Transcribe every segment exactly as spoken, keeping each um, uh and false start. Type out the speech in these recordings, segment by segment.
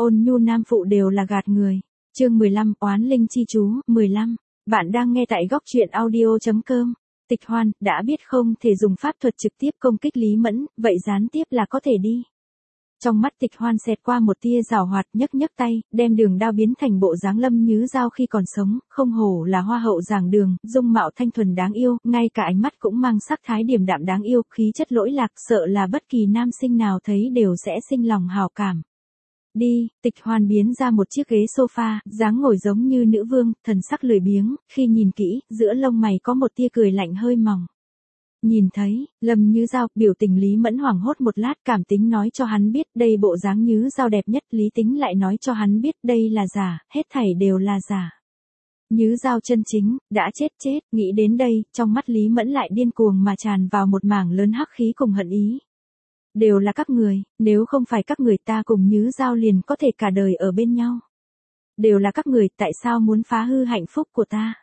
Ôn nhu nam phụ đều là gạt người. Chương mười lăm, oán linh chi chú. mười lăm. Bạn đang nghe tại góc truyện audio chấm com. Tịch Hoan, đã biết không thể dùng pháp thuật trực tiếp công kích Lý Mẫn, vậy gián tiếp là có thể đi. Trong mắt Tịch Hoan xẹt qua một tia giảo hoạt, nhấc nhấc tay, đem đường đao biến thành bộ dáng Lâm Nhứ Giao khi còn sống, không hổ là hoa hậu giảng đường, dung mạo thanh thuần đáng yêu, ngay cả ánh mắt cũng mang sắc thái điềm đạm đáng yêu, khí chất lỗi lạc, sợ là bất kỳ nam sinh nào thấy đều sẽ sinh lòng hảo cảm. Đi, Tịch Hoan biến ra một chiếc ghế sofa, dáng ngồi giống như nữ vương, thần sắc lười biếng, khi nhìn kỹ, giữa lông mày có một tia cười lạnh hơi mỏng. Nhìn thấy, Lâm Nhứ Giao, biểu tình Lý Mẫn hoảng hốt một lát, cảm tính nói cho hắn biết đây bộ dáng Nhứ Giao đẹp nhất, Lý Tính lại nói cho hắn biết đây là giả, hết thảy đều là giả. Nhứ Giao chân chính, đã chết chết, nghĩ đến đây, trong mắt Lý Mẫn lại điên cuồng mà tràn vào một mảng lớn hắc khí cùng hận ý. Đều là các người, nếu không phải các người ta cùng Nhứ Giao liền có thể cả đời ở bên nhau. Đều là các người, tại sao muốn phá hư hạnh phúc của ta?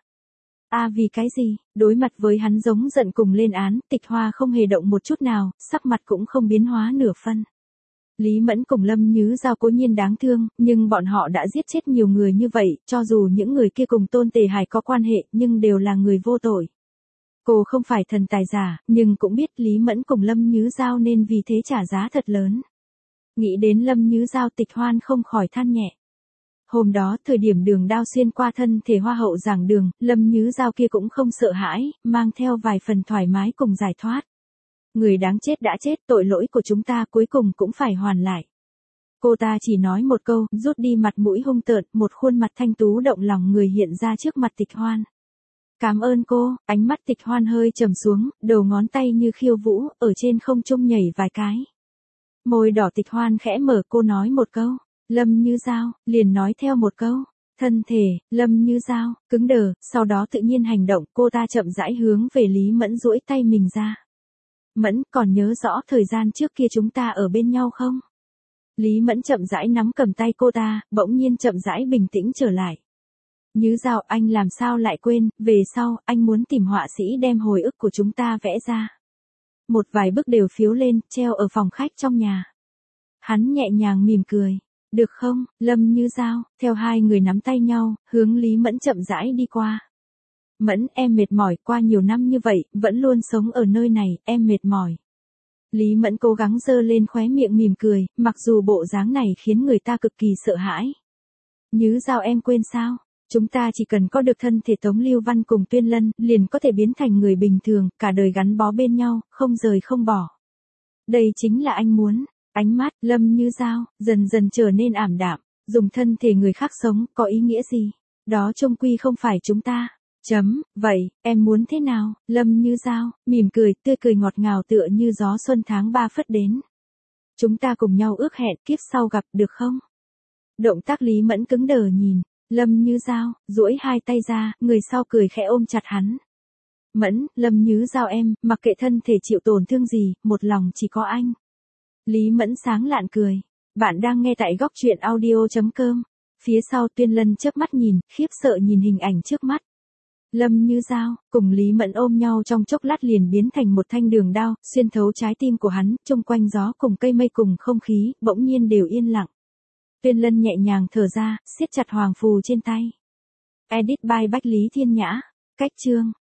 A à, vì cái gì? Đối mặt với hắn giống giận cùng lên án, Tịch Hoa không hề động một chút nào, sắc mặt cũng không biến hóa nửa phân. Lý Mẫn cùng Lâm Nhứ Giao cố nhiên đáng thương, nhưng bọn họ đã giết chết nhiều người như vậy, cho dù những người kia cùng Tôn Tề Hải có quan hệ, nhưng đều là người vô tội. Cô không phải thần tài giả, nhưng cũng biết Lý Mẫn cùng Lâm Nhứ Giao nên vì thế trả giá thật lớn. Nghĩ đến Lâm Nhứ Giao, Tịch Hoan không khỏi than nhẹ. Hôm đó, thời điểm đường đao xuyên qua thân thể hoa hậu giảng đường, Lâm Nhứ Giao kia cũng không sợ hãi, mang theo vài phần thoải mái cùng giải thoát. Người đáng chết đã chết, tội lỗi của chúng ta cuối cùng cũng phải hoàn lại. Cô ta chỉ nói một câu, rút đi mặt mũi hung tợn, một khuôn mặt thanh tú động lòng người hiện ra trước mặt Tịch Hoan. Cảm ơn cô, ánh mắt Tịch Hoan hơi trầm xuống, đầu ngón tay như khiêu vũ, ở trên không trung nhảy vài cái. Môi đỏ Tịch Hoan khẽ mở, cô nói một câu. Lâm Nhứ Giao, liền nói theo một câu. Thân thể, Lâm Nhứ Giao, cứng đờ, sau đó tự nhiên hành động, cô ta chậm rãi hướng về Lý Mẫn duỗi tay mình ra. Mẫn, còn nhớ rõ thời gian trước kia chúng ta ở bên nhau không? Lý Mẫn chậm rãi nắm cầm tay cô ta, bỗng nhiên chậm rãi bình tĩnh trở lại. Nhứ Giao, anh làm sao lại quên, về sau, anh muốn tìm họa sĩ đem hồi ức của chúng ta vẽ ra. Một vài bức đều phiếu lên, treo ở phòng khách trong nhà. Hắn nhẹ nhàng mỉm cười. Được không, Lâm Nhứ Giao, theo hai người nắm tay nhau, hướng Lý Mẫn chậm rãi đi qua. Mẫn, em mệt mỏi, qua nhiều năm như vậy, vẫn luôn sống ở nơi này, em mệt mỏi. Lý Mẫn cố gắng giơ lên khóe miệng mỉm cười, mặc dù bộ dáng này khiến người ta cực kỳ sợ hãi. Nhứ Giao, em quên sao? Chúng ta chỉ cần có được thân thể Tống Lưu Văn cùng Tuyên Lân, liền có thể biến thành người bình thường, cả đời gắn bó bên nhau, không rời không bỏ. Đây chính là anh muốn. Ánh mắt Lâm Nhứ Giao dần dần trở nên ảm đạm, dùng thân thể người khác sống có ý nghĩa gì? Đó chung quy không phải chúng ta. Chấm, vậy, em muốn thế nào? Lâm Nhứ Giao mỉm cười, tươi cười ngọt ngào tựa như gió xuân tháng ba phất đến. Chúng ta cùng nhau ước hẹn kiếp sau gặp, được không? Động tác Lý Mẫn cứng đờ nhìn Lâm Nhứ Giao, duỗi hai tay ra, người sau cười khẽ ôm chặt hắn. Mẫn, Lâm Nhứ Giao em, mặc kệ thân thể chịu tổn thương gì, một lòng chỉ có anh. Lý Mẫn sáng lạn cười. Bạn đang nghe tại góc truyện audio chấm com. Phía sau Tuyên Lân chớp mắt nhìn, khiếp sợ nhìn hình ảnh trước mắt. Lâm Nhứ Giao, cùng Lý Mẫn ôm nhau trong chốc lát liền biến thành một thanh đường đao, xuyên thấu trái tim của hắn, chung quanh gió cùng cây mây cùng không khí, bỗng nhiên đều yên lặng. Tuyên Lân nhẹ nhàng thở ra, siết chặt hoàng phù trên tay. Edit by Bách Lý Thiên Nhã. Cách chương.